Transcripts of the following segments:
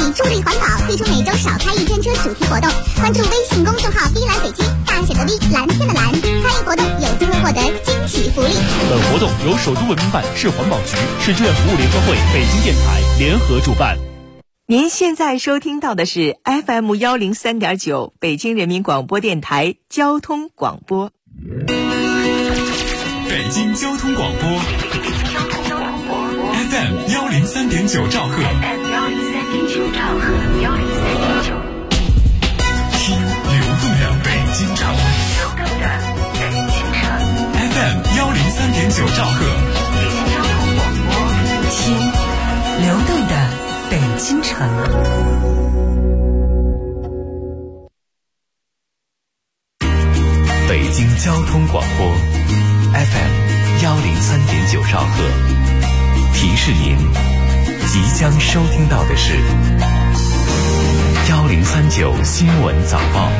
助力环保，推出每周少开一天车主题活动。关注微信公众号“V 蓝北京”，大写的 V， 蓝天的蓝，参与活动有机会获得惊喜福利。 本活动由首都文明办、市环保局、市志愿服务联合会、北京电台联合主办。 您现在收听到的是 FM 103.9北京人民广播电台交通广播。 北京交通广播 FM 103.9兆赫，听流动的北京城，FM 103.9兆赫， 听流动的北京城。 北京交通广播 FM 103.9兆赫，提示您即将收听到的是1039新闻早报。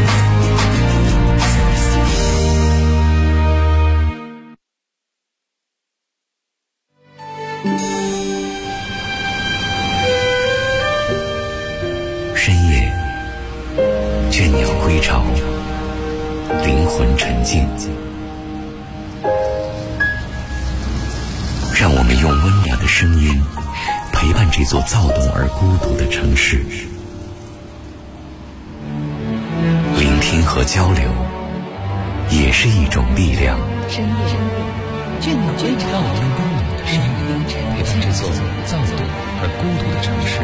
深夜，倦鸟归巢，灵魂沉静，让我们用温暖的声音陪伴这座躁动而孤独的城市。聆听和交流也是一种力量。 深夜，倦鸟归巢，让我们用温暖的声音陪伴这座躁动而孤独的城市。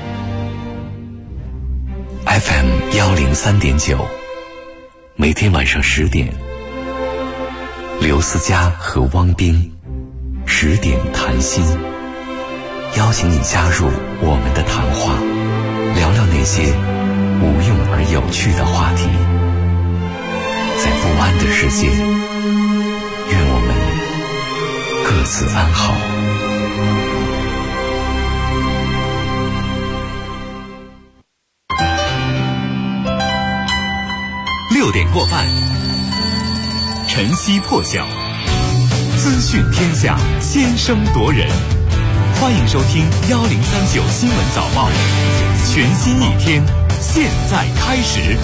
FM 103.9，每天晚上10点，刘思佳和汪斌10点谈心，邀请你加入我们的谈话，聊聊那些无用而有趣的话题。在不安的世界，愿我们各自安好。6点过半，晨曦破晓，资讯天下，先声夺人。欢迎收听1039新闻早报，全新一天，现在开始。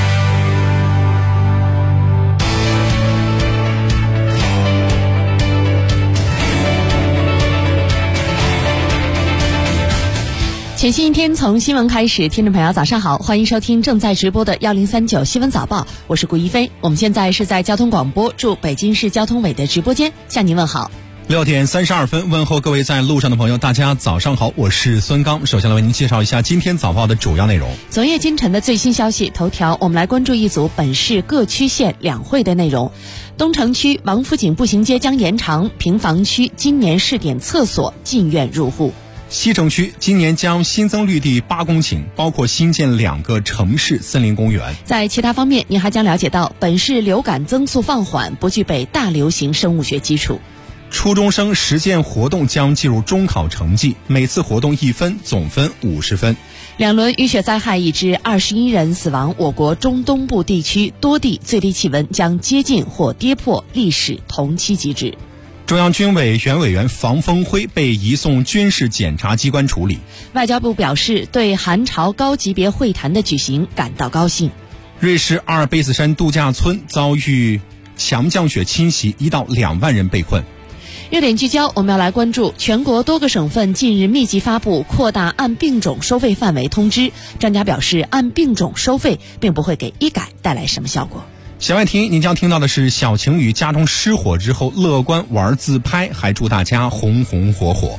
全新一天从新闻开始，听众朋友早上好，欢迎收听正在直播的1039新闻早报，我是顾一飞。我们现在是在交通广播驻北京市交通委的直播间向您问好。 6点32分，问候各位在路上的朋友，大家早上好，我是孙刚。首先来为您介绍一下今天早报的主要内容。 昨夜今晨的最新消息头条，我们来关注一组本市各区县两会的内容。东城区王府井步行街将延长，平房区今年试点厕所进院入户。 西城区今年将新增绿地8公顷，包括新建2个城市森林公园。 在其他方面，您还将了解到本市流感增速放缓，不具备大流行生物学基础。 初中生实践活动将计入中考成绩，每次活动1分，总分50分。 2轮雨雪灾害已致21人死亡，我国中东部地区多地最低气温将接近或跌破历史同期极值。 中央军委原委员房峰辉被移送军事检察机关处理。 外交部表示对韩朝高级别会谈的举行感到高兴。 瑞士阿尔卑斯山度假村遭遇强降雪侵袭，1到2万人被困。 热点聚焦，我们要来关注全国多个省份近日密集发布扩大按病种收费范围通知。专家表示，按病种收费并不会给医改带来什么效果。 小外题，您将听到的是小晴雨家中失火之后乐观玩自拍，还祝大家红红火火。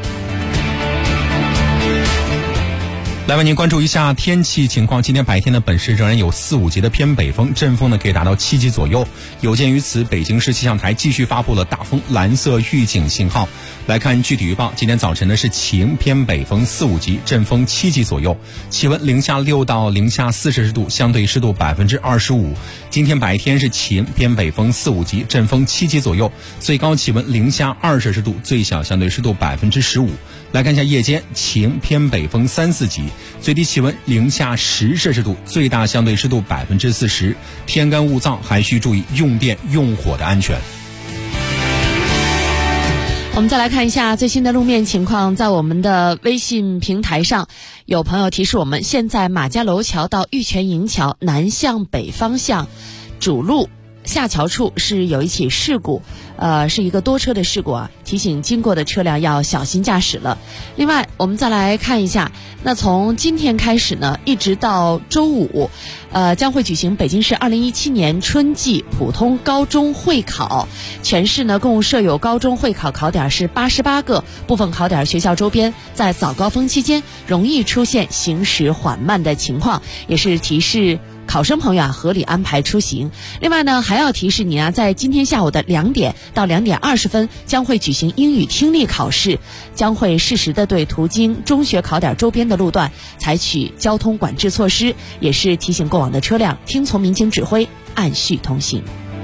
来为您关注一下天气情况。今天白天的本市仍然有4、5级的偏北风，阵风呢可以达到7级左右。有鉴于此，北京市气象台继续发布了大风蓝色预警信号。来看具体预报，今天早晨呢是晴偏北风4、5级，阵风7级左右，气温零下6到零下4摄氏度，相对湿度25%。今天白天是晴偏北风4、5级，阵风7级左右，最高气温零下2摄氏度，最小相对湿度15%。来看一下夜间，晴偏北风3、4级，最低气温零下10摄氏度，最大相对湿度40%。天干物燥，还需注意用电用火的安全。 我我们再来看一下最新的路面情况，在我们的微信平台上，有朋友提示我们，现在马家楼桥到玉泉营桥南向北方向主路下桥处是有一起事故，是一个多车的事故啊，提醒经过的车辆要小心驾驶了。另外，我们再来看一下，那从今天开始呢，一直到周五，将会举行北京市2017年春季普通高中会考。全市呢共设有高中会考考点是88个，部分考点学校周边在早高峰期间容易出现行驶缓慢的情况，也是提示考生朋友合理安排出行。另外呢，还要提示你在今天下午的2点到2点20分将会举行英语听力考试，将会适时的对途经中学考点周边的路段采取交通管制措施，也是提醒过往的车辆听从民警指挥，按序通行。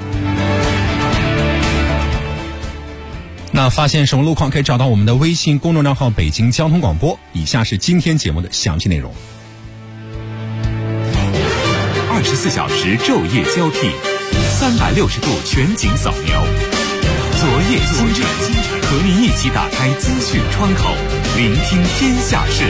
那发现什么路况可以找到我们的微信公众账号北京交通广播。以下是今天节目的详细内容。 24小时昼夜交替，360度全景扫描，昨夜今晨，和您一起打开资讯窗口，聆听天下事。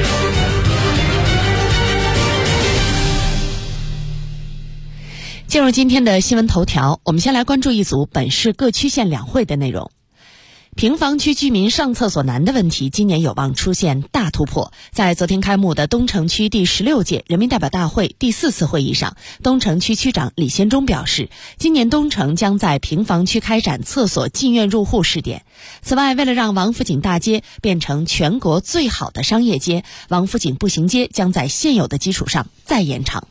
进入今天的新闻头条，我们先来关注一组本市各区县两会的内容。平房区居民上厕所难的问题今年有望出现大突破。在昨天开幕的东城区第16届人民代表大会第4次会议上，东城区区长李先忠表示，今年东城将在平房区开展厕所进院入户试点。此外，为了让王府井大街变成全国最好的商业街，王府井步行街将在现有的基础上再延长。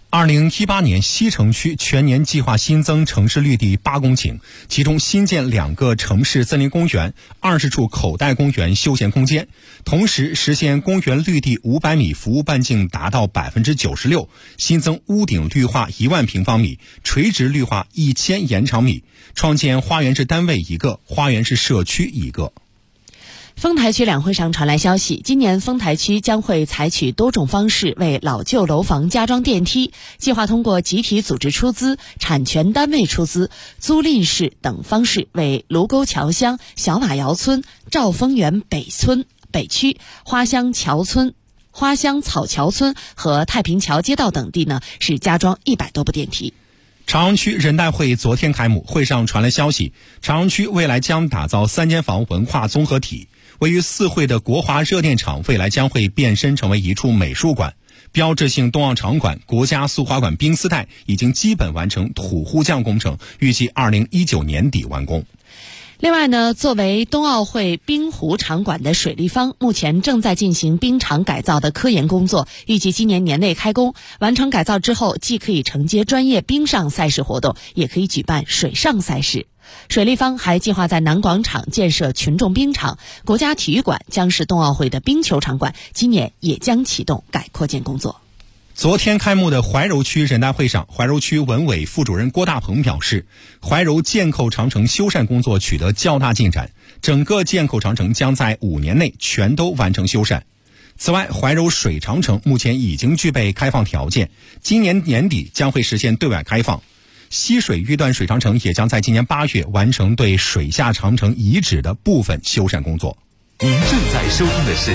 2018年西城区全年计划新增城市绿地8公顷，其中新建2个城市森林公园、20处口袋公园休闲空间，同时实现公园绿地500米服务半径达到 96%， 新增屋顶绿化1万平方米，垂直绿化1000延长米，创建花园式单位1个，花园式社区1个。 丰台区两会上传来消息，今年丰台区将会采取多种方式为老旧楼房加装电梯，计划通过集体组织出资、产权单位出资、租赁式等方式，为卢沟桥乡、小马窑村、兆丰园北区、花乡草桥村和太平桥街道等地呢，是加装100多部电梯。 朝阳区人代会昨天开幕，会上传来消息，朝阳区未来将打造3间房文化综合体。位于4惠的国华热电厂未来将会变身成为一处美术馆，标志性冬奥场馆、国家速滑馆冰丝带已经基本完成土呼降工程，预计2019年底完工。 另外呢，作为冬奥会冰壶场馆的水立方，目前正在进行冰场改造的科研工作，预计今年年内开工。完成改造之后，既可以承接专业冰上赛事活动，也可以举办水上赛事。水立方还计划在南广场建设群众冰场，国家体育馆将是冬奥会的冰球场馆，今年也将启动改扩建工作。 昨天开幕的怀柔区人大会上，怀柔区文委副主任郭大鹏表示，怀柔建扣长城修缮工作取得较大进展，整个建扣长城将在5年内全都完成修缮。此外，怀柔水长城目前已经具备开放条件，今年年底将会实现对外开放。西水豫段水长城也将在今年8月完成对水下长城遗址的部分修缮工作。 您正在收听的是1039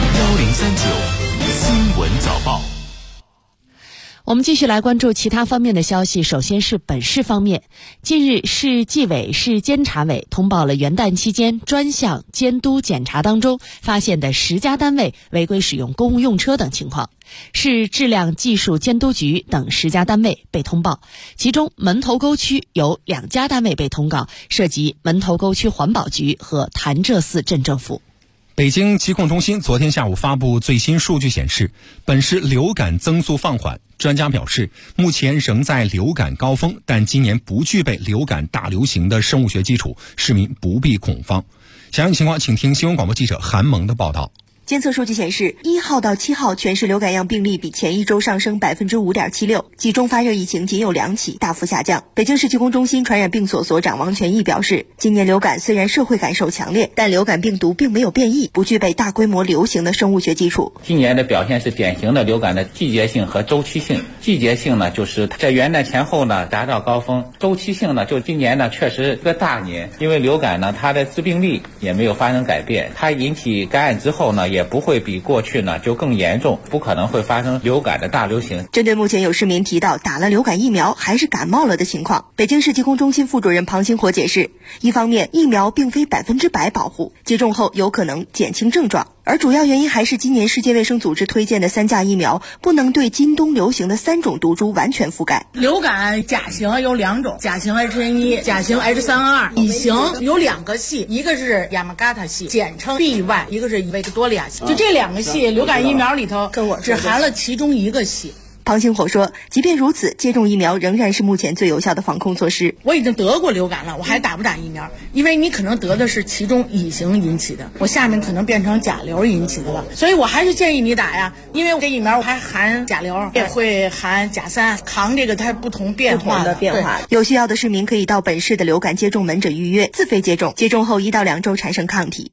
新闻早报。 我们继续来关注其他方面的消息。首先是本市方面，近日市纪委市监察委通报了元旦期间专项监督检查当中发现的10家单位违规使用公务用车等情况，市质量技术监督局等10家单位被通报，其中门头沟区有2家单位被通告，涉及门头沟区环保局和潭柘寺镇政府。 北京疾控中心昨天下午发布最新数据显示，本市流感增速放缓。专家表示，目前仍在流感高峰，但今年不具备流感大流行的生物学基础，市民不必恐慌。详细情况请听新闻广播记者韩萌的报道。 监测数据显示，1号到7号全市流感样病例比前一周上升 5.76%， 集中发热疫情仅有2起，大幅下降。北京市疾控中心传染病所所长王全义表示，今年流感虽然社会感受强烈，但流感病毒并没有变异，不具备大规模流行的生物学基础。 今年的表现是典型的流感的季节性和周期性。季节性呢，就是在元旦前后呢达到高峰；周期性呢，就今年呢确实是个大年，因为流感呢它的致病力也没有发生改变，它引起感染之后呢也不会比过去呢就更严重，不可能会发生流感的大流行。 针对目前有市民提到打了流感疫苗还是感冒了的情况，北京市疾控中心副主任庞星火解释，一方面疫苗并非100%保护，接种后有可能减轻症状，而主要原因还是今年世界卫生组织推荐的3价疫苗不能对今冬流行的3种毒株完全覆盖。 流感甲型有2种，甲型 H1， 甲型 H3N2， 乙型有2个系，一个是雅马嘎塔系，简称 BY， 一个是维克多利亚系。就这2个系，流感疫苗里头只含了其中一个系。 庞星火说，即便如此，接种疫苗仍然是目前最有效的防控措施。 我已经得过流感了，我还打不打疫苗？因为你可能得的是其中乙型引起的，我下面可能变成甲流引起的了，所以我还是建议你打呀，因为这疫苗还含甲流，也会含甲3，抗这个它不同变化的变化。 有需要的市民可以到本市的流感接种门诊预约，自费接种，接种后1到2周产生抗体。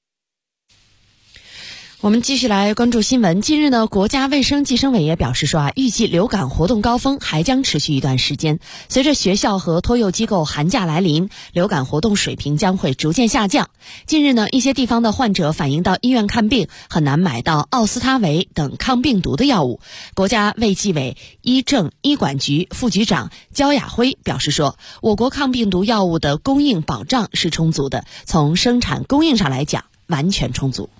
我们继续来关注新闻。近日呢，国家卫生计生委也表示说预计流感活动高峰还将持续一段时间。随着学校和托幼机构寒假来临，流感活动水平将会逐渐下降。近日呢，一些地方的患者反映到医院看病很难买到奥司他韦等抗病毒的药物。国家卫计委医政医管局副局长焦亚辉表示说，我国抗病毒药物的供应保障是充足的，从生产供应上来讲完全充足。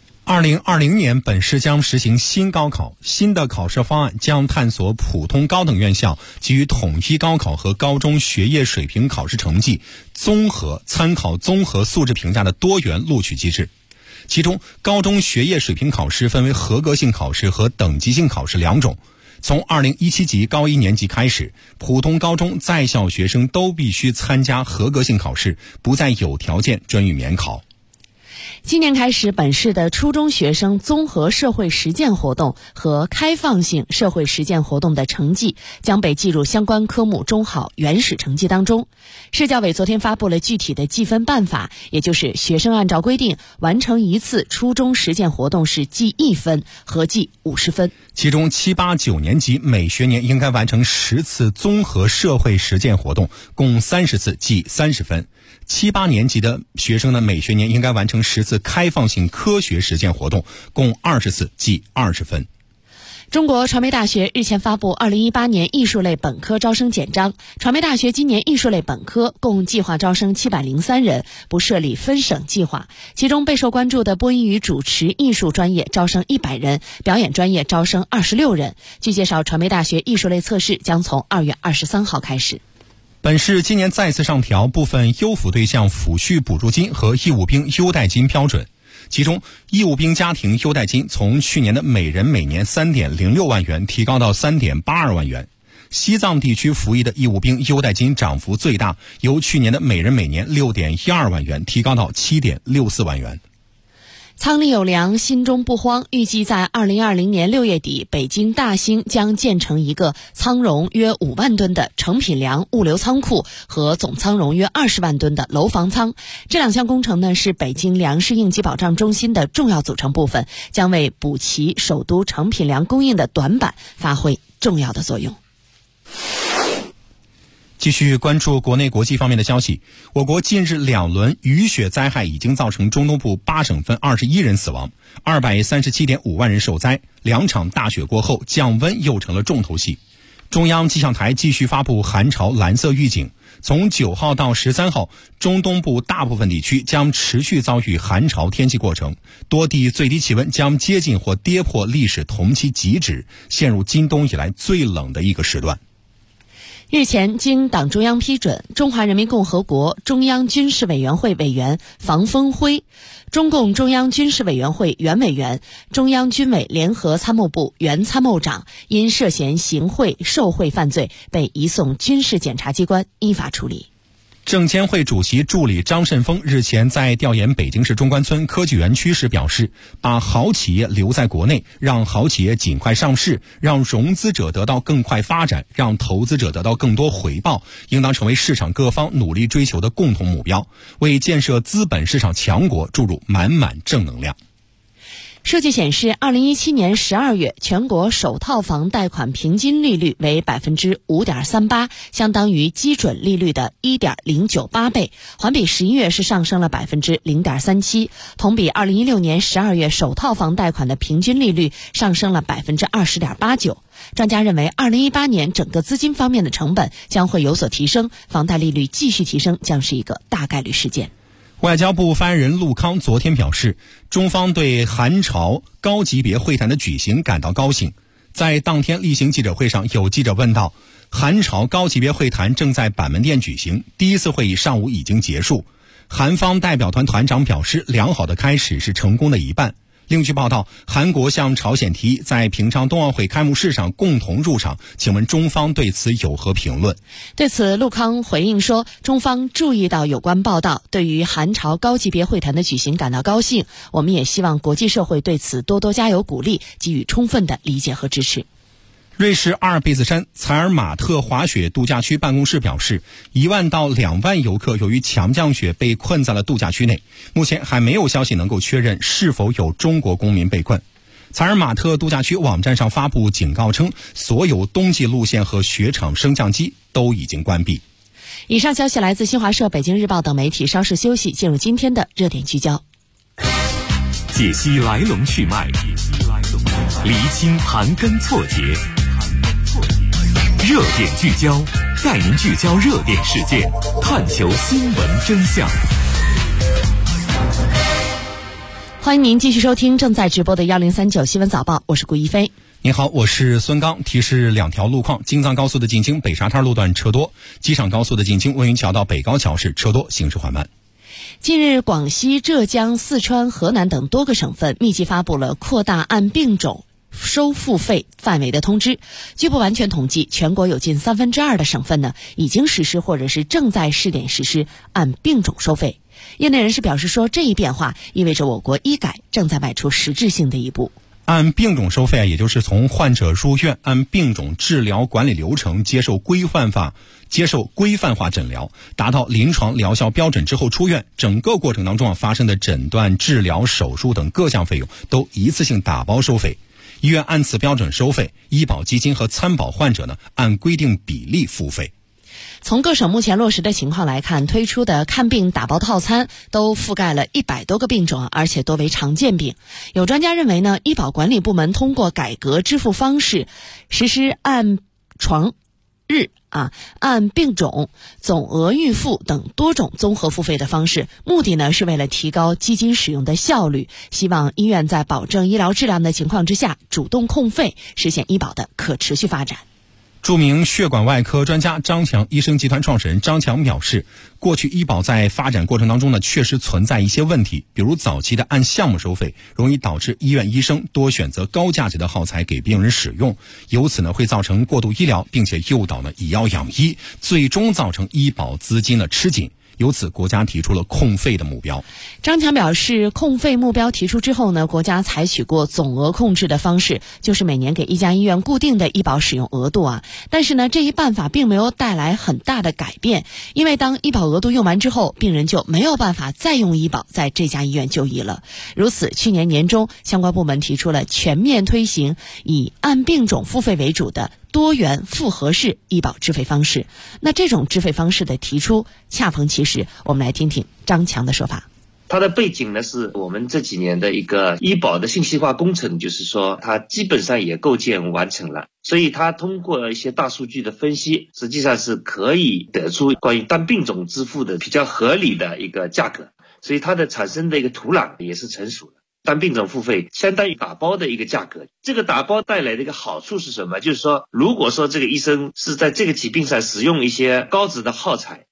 2020年本市将实行新高考，新的考试方案将探索普通高等院校基于统一高考和高中学业水平考试成绩参考综合素质评价的多元录取机制。其中，高中学业水平考试分为合格性考试和等级性考试2种。从2017级高1年级开始，普通高中在校学生都必须参加合格性考试，不再有条件准予免考。 今年开始，本市的初中学生综合社会实践活动和开放性社会实践活动的成绩将被计入相关科目中考原始成绩当中。市教委昨天发布了具体的计分办法，也就是学生按照规定完成1次初中实践活动是记1分，合计50分。 其中7、8、9年级每学年应该完成10次综合社会实践活动，共30次，记30分。7、8年级的学生呢，每学年应该完成10次开放性科学实践活动，共20次，记20分。 中国传媒大学日前发布2018年艺术类本科招生简章，传媒大学今年艺术类本科共计划招生703人，不设立分省计划。其中备受关注的播音与主持艺术专业招生100人，表演专业招生26人。据介绍，传媒大学艺术类测试将从2月23号开始。 本市今年再次上调部分优抚对象抚恤补助金和义务兵优待金标准。其中，义务兵家庭优待金从去年的每人每年3.06万元提高到3.82万元。西藏地区服役的义务兵优待金涨幅最大，由去年的每人每年6.12万元提高到7.64万元。 仓里有粮，心中不慌。预计在2020年6月底，北京大兴将建成一个仓容约5万吨的成品粮物流仓库和总仓容约20万吨的楼房仓。这2项工程呢，是北京粮食应急保障中心的重要组成部分，将为补齐首都成品粮供应的短板发挥重要的作用。 继续关注国内国际方面的消息。我国近日2轮雨雪灾害已经造成中东部8省份21人死亡，237.5万人受灾。2场大雪过后，降温又成了重头戏。中央气象台继续发布寒潮蓝色预警，从9号到13号，中东部大部分地区将持续遭遇寒潮天气过程，多地最低气温将接近或跌破历史同期极值，陷入今冬以来最冷的一个时段。 日前，经党中央批准，中华人民共和国中央军事委员会委员房峰辉、中共中央军事委员会原委员、中央军委联合参谋部原参谋长因涉嫌行贿受贿犯罪被移送军事检察机关依法处理。 证监会主席助理张慎峰日前在调研北京市中关村科技园区时表示，把好企业留在国内，让好企业尽快上市，让融资者得到更快发展，让投资者得到更多回报，应当成为市场各方努力追求的共同目标，为建设资本市场强国注入满满正能量。 数据显示，2017年12月，全国首套房贷款平均利率为 5.38%， 相当于基准利率的 1.098 倍，环比11月是上升了 0.37%， 同比2016年12月首套房贷款的平均利率上升了 20.89%。专家认为，2018年整个资金方面的成本将会有所提升，房贷利率继续提升将是一个大概率事件。 外交部发言人陆康昨天表示，中方对韩朝高级别会谈的举行感到高兴。在当天例行记者会上，有记者问到，韩朝高级别会谈正在板门店举行，第一次会议上午已经结束。韩方代表团团长表示，良好的开始是成功的一半。另据报道，韩国向朝鲜提议在平昌冬奥会开幕式上共同入场，请问中方对此有何评论？ 对此，陆康回应说，中方注意到有关报道，对于韩朝高级别会谈的举行感到高兴，我们也希望国际社会对此多多加油鼓励，给予充分的理解和支持。 瑞士阿尔卑斯山采尔马特滑雪度假区办公室表示，1万到2万游客由于强降雪被困在了度假区内，目前还没有消息能够确认是否有中国公民被困。采尔马特度假区网站上发布警告称，所有冬季路线和雪场升降机都已经关闭。 以上消息来自新华社、北京日报等媒体，稍事休息，进入今天的热点聚焦。 解析来龙去脉，厘清盘根错节，热点聚焦，带您聚焦热点事件，探求新闻真相。 欢迎您继续收听正在直播的1039新闻早报，我是顾一飞。 您好，我是孙刚。提示2条路况：京藏高速的进京北沙滩路段车多，机场高速的进京温榆桥到北高桥是车多，行驶缓慢。 近日，广西、浙江、四川、河南等多个省份密集发布了扩大按病种收付费范围的通知。据不完全统计，全国有近2/3的省份呢已经实施或者是正在试点实施按病种收费。业内人士表示说，这一变化意味着我国医改正在迈出实质性的一步。 按病种收费，也就是从患者入院按病种治疗管理流程接受规范化诊疗，达到临床疗效标准之后出院，整个过程当中发生的诊断、治疗、手术等各项费用都一次性打包收费。医院按此标准收费，医保基金和参保患者呢按规定比例付费。 从各省目前落实的情况来看，推出的看病打包套餐都覆盖了100多个病种，而且多为常见病。有专家认为呢，医保管理部门通过改革支付方式，实施按床日按病种、总额预付等多种综合付费的方式，目的呢是为了提高基金使用的效率，希望医院在保证医疗质量的情况之下主动控费，实现医保的可持续发展。 著名血管外科专家张强医生集团创始人张强表示，过去医保在发展过程当中呢，确实存在一些问题，比如早期的按项目收费，容易导致医院医生多选择高价值的耗材给病人使用，由此呢会造成过度医疗，并且诱导呢以药养医，最终造成医保资金的吃紧。由此，国家提出了控费的目标。 张强表示，控费目标提出之后呢，国家采取过总额控制的方式，就是每年给一家医院固定的医保使用额度但是呢，这一办法并没有带来很大的改变，因为当医保额度用完之后，病人就没有办法再用医保在这家医院就医了。如此，去年年中，相关部门提出了全面推行以按病种付费为主的多元复合式医保支费方式。那这种支费方式的提出恰逢其时，我们来听听张强的说法。 它的背景呢，是我们这几年的一个医保的信息化工程，就是说它基本上也构建完成了，所以它通过一些大数据的分析，实际上是可以得出关于单病种支付的比较合理的一个价格，所以它的产生的一个土壤也是成熟的。单病种付费相当于打包的一个价格，这个打包带来的一个好处是什么？就是说，如果说这个医生是在这个疾病上使用一些高值的耗材，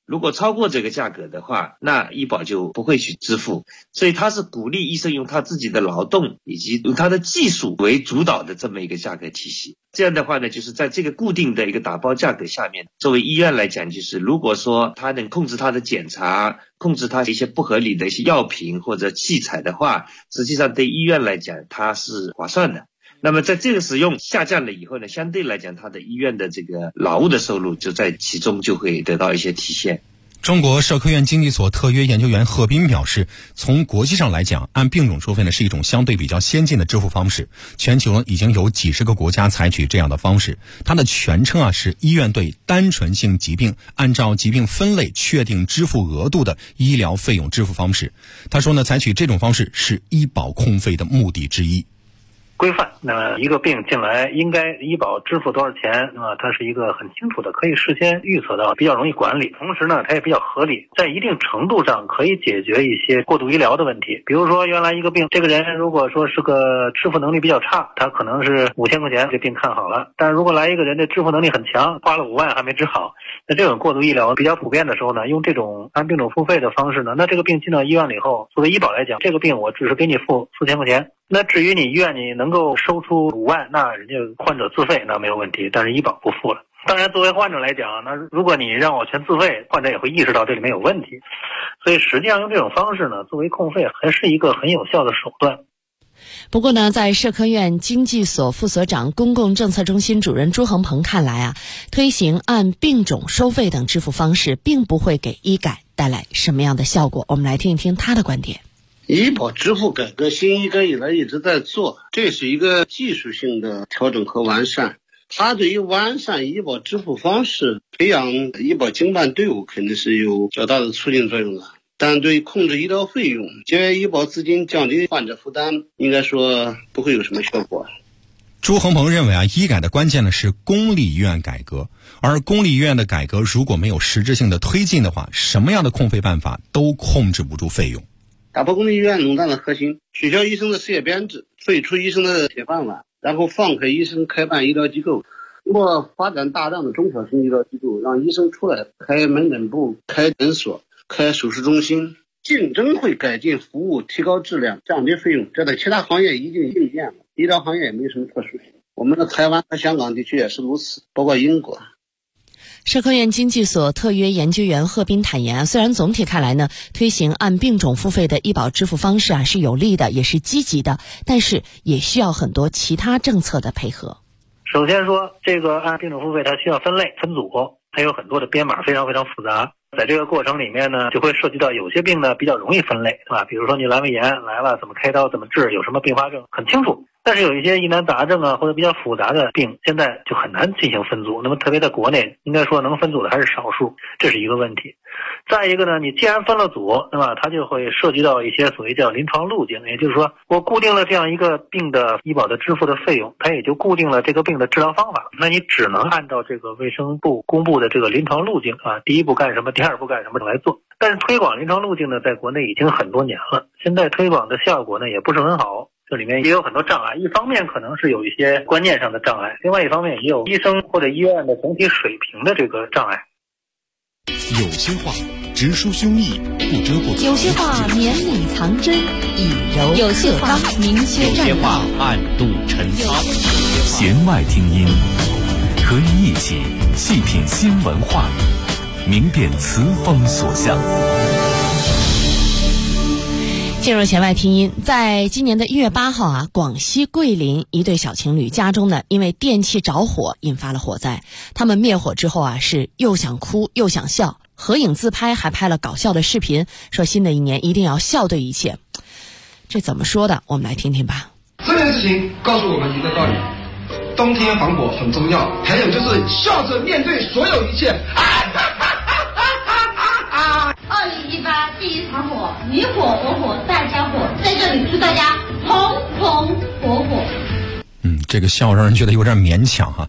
如果超过这个价格的话，那医保就不会去支付。所以他是鼓励医生用他自己的劳动以及用他的技术为主导的这么一个价格体系。这样的话呢，就是在这个固定的一个打包价格下面，作为医院来讲，就是如果说他能控制他的检查，控制他一些不合理的一些药品或者器材的话，实际上对医院来讲它是划算的。那么在这个使用下降了以后呢，相对来讲它的医院的这个劳务的收入就在其中就会得到一些体现。 中国社科院经济所特约研究员贺斌表示，从国际上来讲，按病种收费呢是一种相对比较先进的支付方式，全球呢已经有几十个国家采取这样的方式。它的全称是医院对单纯性疾病按照疾病分类确定支付额度的医疗费用支付方式。他说呢，采取这种方式是医保控费的目的之一。 规范，那么一个病进来应该医保支付多少钱，那么它是一个很清楚的，可以事先预测到，比较容易管理。同时呢，它也比较合理，在一定程度上可以解决一些过度医疗的问题。比如说原来一个病，这个人如果说是个支付能力比较差，他可能是5000块钱这病看好了，但是如果来一个人的支付能力很强，花了5万还没治好，那这种过度医疗比较普遍的时候呢，用这种按病种付费的方式呢，那这个病进到医院了以后，作为医保来讲，这个病我只是给你付4000块钱。那至于你医院你能够收出5万，那人家患者自费那没有问题，但是医保不付了。当然作为患者来讲，那如果你让我全自费，患者也会意识到这里面有问题。所以实际上用这种方式呢，作为控费还是一个很有效的手段。 不过呢，在社科院经济所副所长、公共政策中心主任朱恒鹏看来推行按病种收费等支付方式并不会给医改带来什么样的效果。我们来听一听他的观点。 医保支付改革新医改以来一直在做，这是一个技术性的调整和完善。它对于完善医保支付方式、培养医保经办队伍肯定是有较大的促进作用的，但对控制医疗费用、节约医保资金、降低患者负担，应该说不会有什么效果。 朱恒鹏认为医改的关键呢是公立医院改革，而公立医院的改革如果没有实质性的推进的话，什么样的控费办法都控制不住费用。 打破公立医院垄断的核心，取消医生的事业编制，废除医生的铁饭碗，然后放开医生开办医疗机构，通过发展大量的中小型医疗机构，让医生出来开门诊部、开诊所、开手术中心，竞争会改进服务，提高质量，降低费用，这在其他行业已经应验了，医疗行业也没什么特殊性。我们的台湾和香港地区也是如此，包括英国。 社科院经济所特约研究员贺斌坦言虽然总体看来呢，推行按病种付费的医保支付方式是有利的，也是积极的，但是也需要很多其他政策的配合。 首先说，这个按病种付费它需要分类分组，还有很多的编码，非常非常复杂。在这个过程里面呢，就会涉及到有些病呢比较容易分类，对吧？比如说你阑尾炎来了，怎么开刀，怎么治，有什么并发症，很清楚。但是有一些疑难杂症或者比较复杂的病，现在就很难进行分组。那么特别在国内，应该说能分组的还是少数，这是一个问题。再一个呢，你既然分了组，那么它就会涉及到一些所谓叫临床路径，也就是说，我固定了这样一个病的医保的支付的费用，它也就固定了这个病的治疗方法。那你只能按照这个卫生部公布的这个临床路径第一步干什么，第二步干什么来做。但是推广临床路径呢，在国内已经很多年了，现在推广的效果呢也不是很好。这里面也有很多障碍，一方面可能是有一些观念上的障碍，另外一方面也有医生或者医院的总体水平的这个障碍。 有些话直抒胸臆，不遮过； 有些话绵里藏针，以柔有些话明确有些话暗度陈仓。 弦外听音，和你一起细品新闻话语，明辨词风所向。 进入弦外听音，在今年的1月8号广西桂林一对小情侣家中呢，因为电器着火引发了火灾。他们灭火之后是又想哭又想笑，合影自拍，还拍了搞笑的视频，说新的一年一定要笑对一切。这怎么说的？我们来听听吧。 这件事情告诉我们一个道理：冬天防火很重要，还有就是笑着面对所有一切。 2018第一场火，你火我火大家火，在这里祝大家红红火火。 这个笑让人觉得有点勉强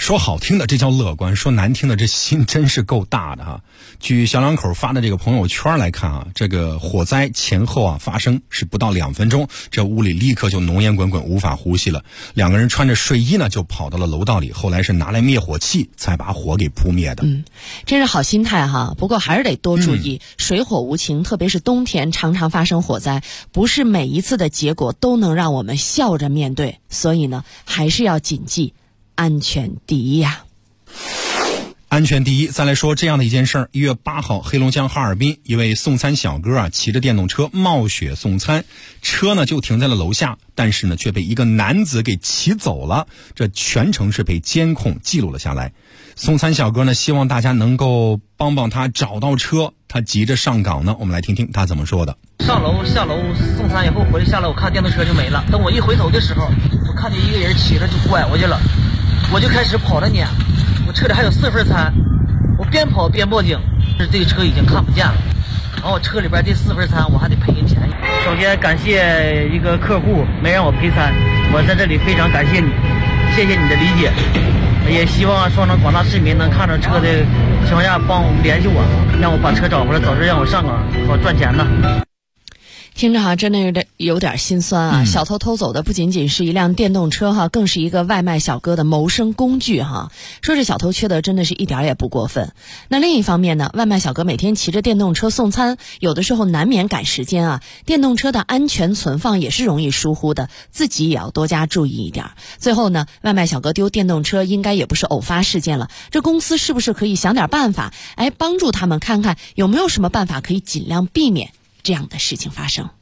说好听的这叫乐观，说难听的这心真是够大的哈。据小两口发的这个朋友圈来看啊，这个火灾前后啊发生是不到2分钟，这屋里立刻就浓烟滚滚，无法呼吸了。2个人穿着睡衣呢就跑到了楼道里，后来是拿来灭火器才把火给扑灭的。 真是好心态哈。不过还是得多注意，水火无情，特别是冬天常常发生火灾，不是每一次的结果都能让我们笑着面对，所以呢还是要谨记安全第一呀。 安全第一。再来说这样的一件事儿，1月8号，黑龙江哈尔滨一位送餐小哥啊，骑着电动车冒雪送餐，车呢就停在了楼下，但是呢却被一个男子给骑走了，这全程是被监控记录了下来。送餐小哥呢希望大家能够帮帮他找到车，他急着上岗呢，我们来听听他怎么说的。 上楼下楼送餐以后回来下来，我看电动车就没了，等我一回头的时候，我看见一个人骑着就拐过去了，我就开始跑着撵，我车里还有4份餐，我边跑边报警，这个车已经看不见了，然后我车里边这4份餐我还得赔人钱。首先感谢一个客户没让我赔餐，我在这里非常感谢你，谢谢你的理解，也希望双城广大市民能看着车的情况下帮我联系我，让我把车找回来，早日让我上岗好赚钱呢。 听着哈，真的有点心酸啊！小偷偷走的不仅仅是一辆电动车哈，更是一个外卖小哥的谋生工具哈。说这小偷缺德真的是一点也不过分。那另一方面呢，外卖小哥每天骑着电动车送餐，有的时候难免赶时间啊，电动车的安全存放也是容易疏忽的，自己也要多加注意一点。最后呢，外卖小哥丢电动车应该也不是偶发事件了，这公司是不是可以想点办法，帮助他们看看有没有什么办法可以尽量避免这样的事情发生。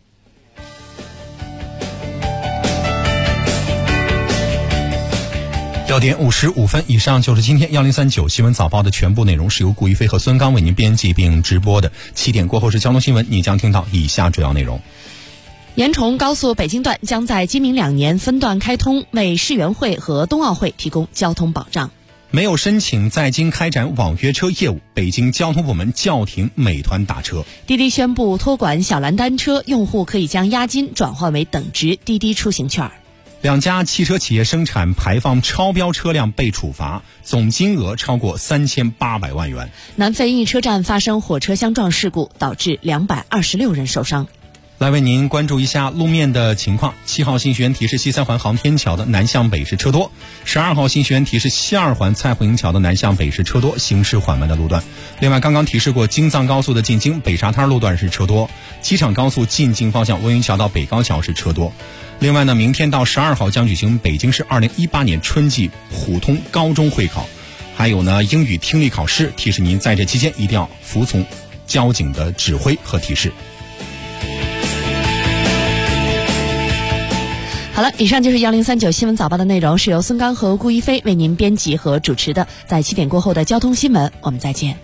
6点55分，以上就是今天1039新闻早报的全部内容，是由顾一飞和孙刚为您编辑并直播的。7点过后是交通新闻，你将听到以下主要内容。 延崇高速北京段将在今明2年分段开通，为世园会和冬奥会提供交通保障。 没有申请在京开展网约车业务，北京交通部门叫停美团打车。 滴滴宣布托管小蓝单车，用户可以将押金转换为等值滴滴出行券。 2家汽车企业生产排放超标车辆被处罚，总金额超过3800万元。 南非一车站发生火车相撞事故，导致226人受伤。 来为您关注一下路面的情况。7号新学员提示西3环航天桥的南向北是车多，12号新学员提示西2环蔡胡营桥的南向北是车多，行驶缓慢的路段。另外刚刚提示过京藏高速的进京北沙滩路段是车多，机场高速进京方向温榆桥到北高桥是车多。另外呢，明天到12号将举行北京市2018年春季普通高中会考，还有呢英语听力考试，提示您在这期间一定要服从交警的指挥和提示。 好了，以上就是1039新闻早报的内容，是由孙刚和顾一飞为您编辑和主持的。在7点过后的交通新闻，我们再见。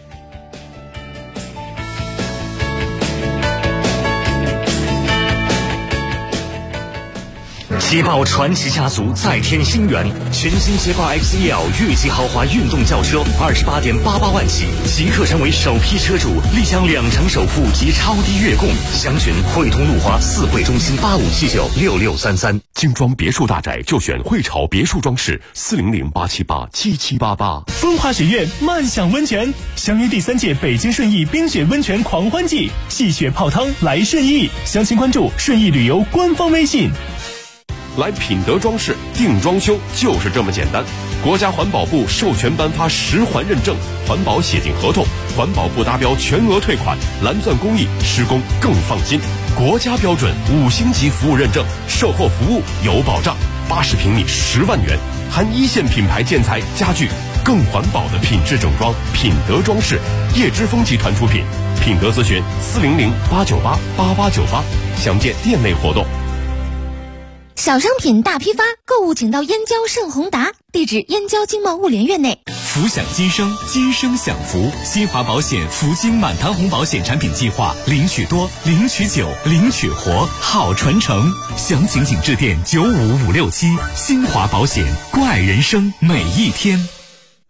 捷豹传奇家族再添新元，全新捷豹 XEL 越级豪华运动轿车28.88万起，即刻成为首批车主，立享2成首付及超低月供。详询汇通路华4汇中心85796633。 精装别墅大宅就选汇潮别墅装饰400-878-7788。 风华雪苑漫享温泉，相约第3届北京顺义冰雪温泉狂欢季，戏雪泡汤来顺义，详情关注顺义旅游官方微信。 来品德装饰定装修就是这么简单，国家环保部授权颁发10环认证，环保协定合同，环保部达标全额退款，蓝钻工艺，施工更放心，国家标准5星级服务认证，售后服务有保障，80平米10万元，含1线品牌建材家具，更环保的品质整装。品德装饰，叶之峰集团出品，品德咨询400-898-8898，详见店内活动。 小商品大批发，购物请到燕郊盛宏达，地址燕郊经贸物联院内。 福享今生，今生享福。新华保险福金满堂红保险产品计划，领取多，领取久，领取活，好传承。详情请致电95567。新华保险，关爱人生每一天。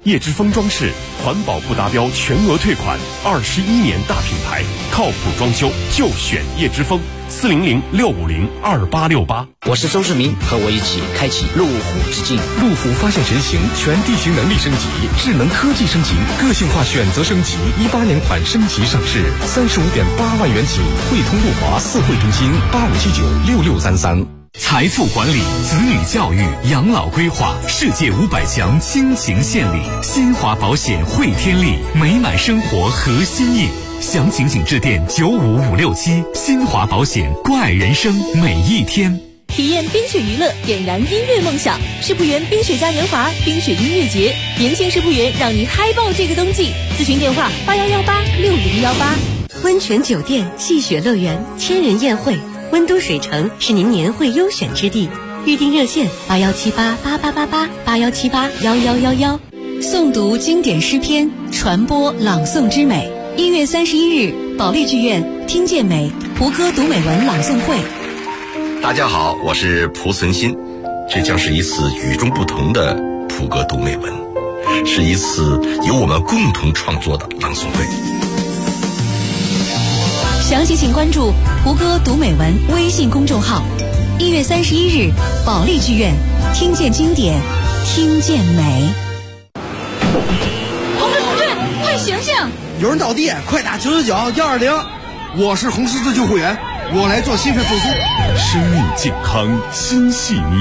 叶之峰装饰，环保不达标全额退款，21年大品牌，靠谱装修就选叶之峰，400-650-2868。 我是周志明，和我一起开启路虎之境。 路虎发现神行，全地形能力升级，智能科技升级，个性化选择升级。18年款升级上市，35.8万元起，汇通路华4会中心85796633。 财富管理、子女教育、养老规划，世界500强倾情献礼。新华保险汇天利，美满生活核心印。详情请致电95567。新华保险，关爱人生每一天。 体验冰雪娱乐，点燃音乐梦想。世博园冰雪嘉年华冰雪音乐节，年轻世博园让你嗨爆这个冬季。咨询电话81186018。 温泉酒店、戏雪乐园、千人宴会，温都水城是您年会优选之地。预订热线8178888881781111。 诵读经典诗篇，传播朗诵之美。1月31日，保利剧院听见美蒲歌读美文朗诵会。 大家好，我是蒲存昕，这将是一次与众不同的蒲歌读美文，是一次由我们共同创作的朗诵会。 详情请关注蒲歌读美文微信公众号。1月31日，保利剧院听见经典，听见美。 同志，快醒醒！ 有人倒地，快打999-120。我是红十字救护员，我来做心肺复苏。 生命健康，心系你。